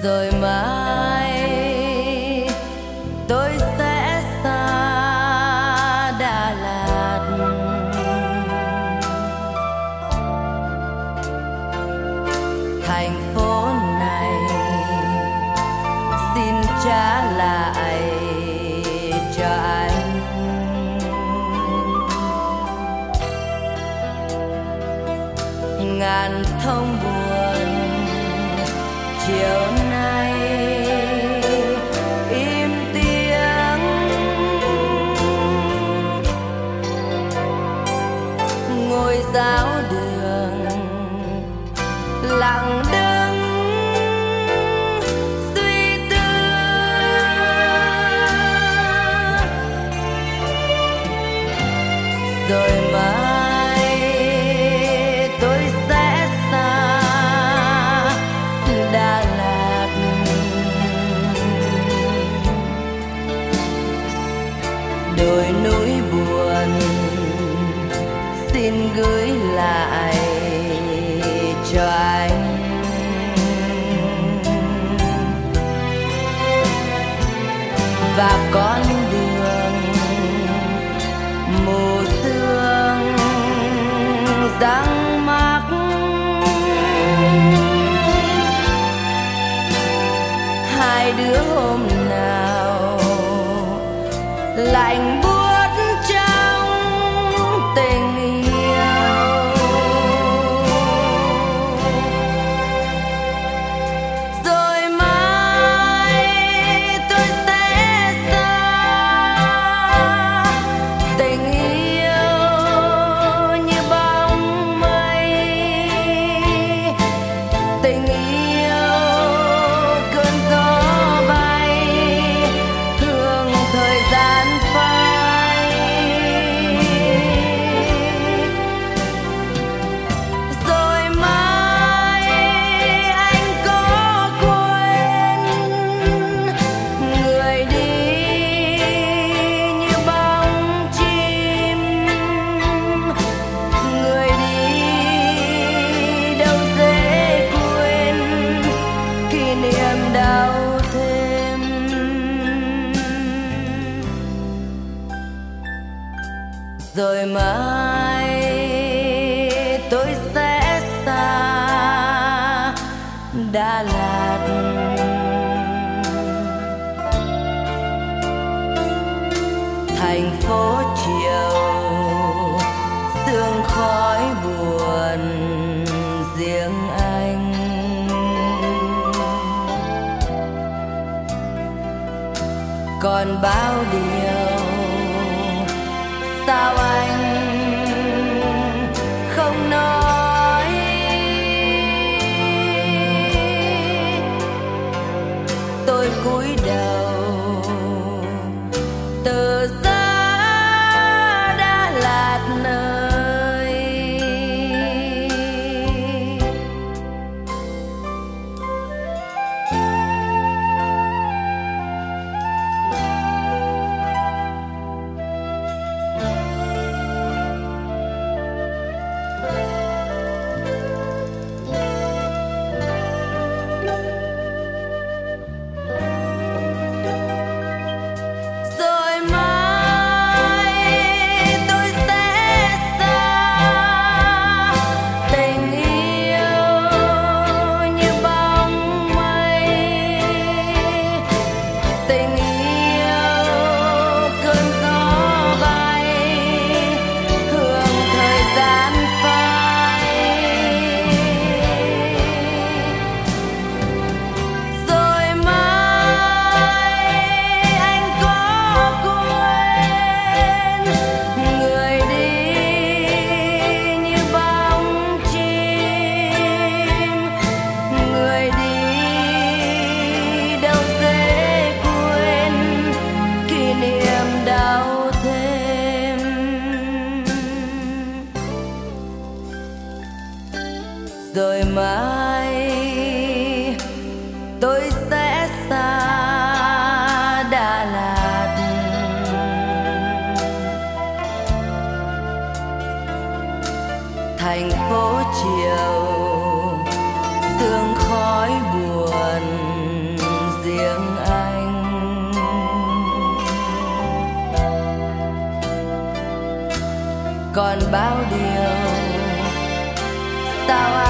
rồi mai tôi sẽ xa Đà Lạt. Thành phố này xin trả lại cho anh ngàn thông buồn chiều nay im tiếng, ngôi giáo đường lặng đứng suy tư, rồi mai tôi sẽ xa Đà Lạt. Đồi núi buồn xin gửi lại cho anh, và con đường mù sương răng mắc, hai đứa hôm nào lạnh buốt trong tình yêu, rồi mai tôi sẽ xa tình yêu như bóng mây, tình yêu cơn gió bay hương thời gian phai, rồi mai anh có quên người đi như bóng chim, người đi đâu dễ quên kỷ niệm đau thêm, rồi mai tôi sẽ xa Đà Lạt. Thành phố chiều sương khói buồn riêng anh, còn bao điều sao anh không nói, tôi cúi đầu từ xa Đà Lạt nơi. Rồi mai tôi sẽ xa tình yêu như bóng mây, tình yêu cơn gió bay hương thời gian phai, rồi mai anh có quên người đi như bóng chim, người đi đâu dễ quên kỷ niệm đau thêm, rồi mai tôi sẽ xa Đà Lạt. Thành phố chiều sương khói buồn còn bao điều. Sao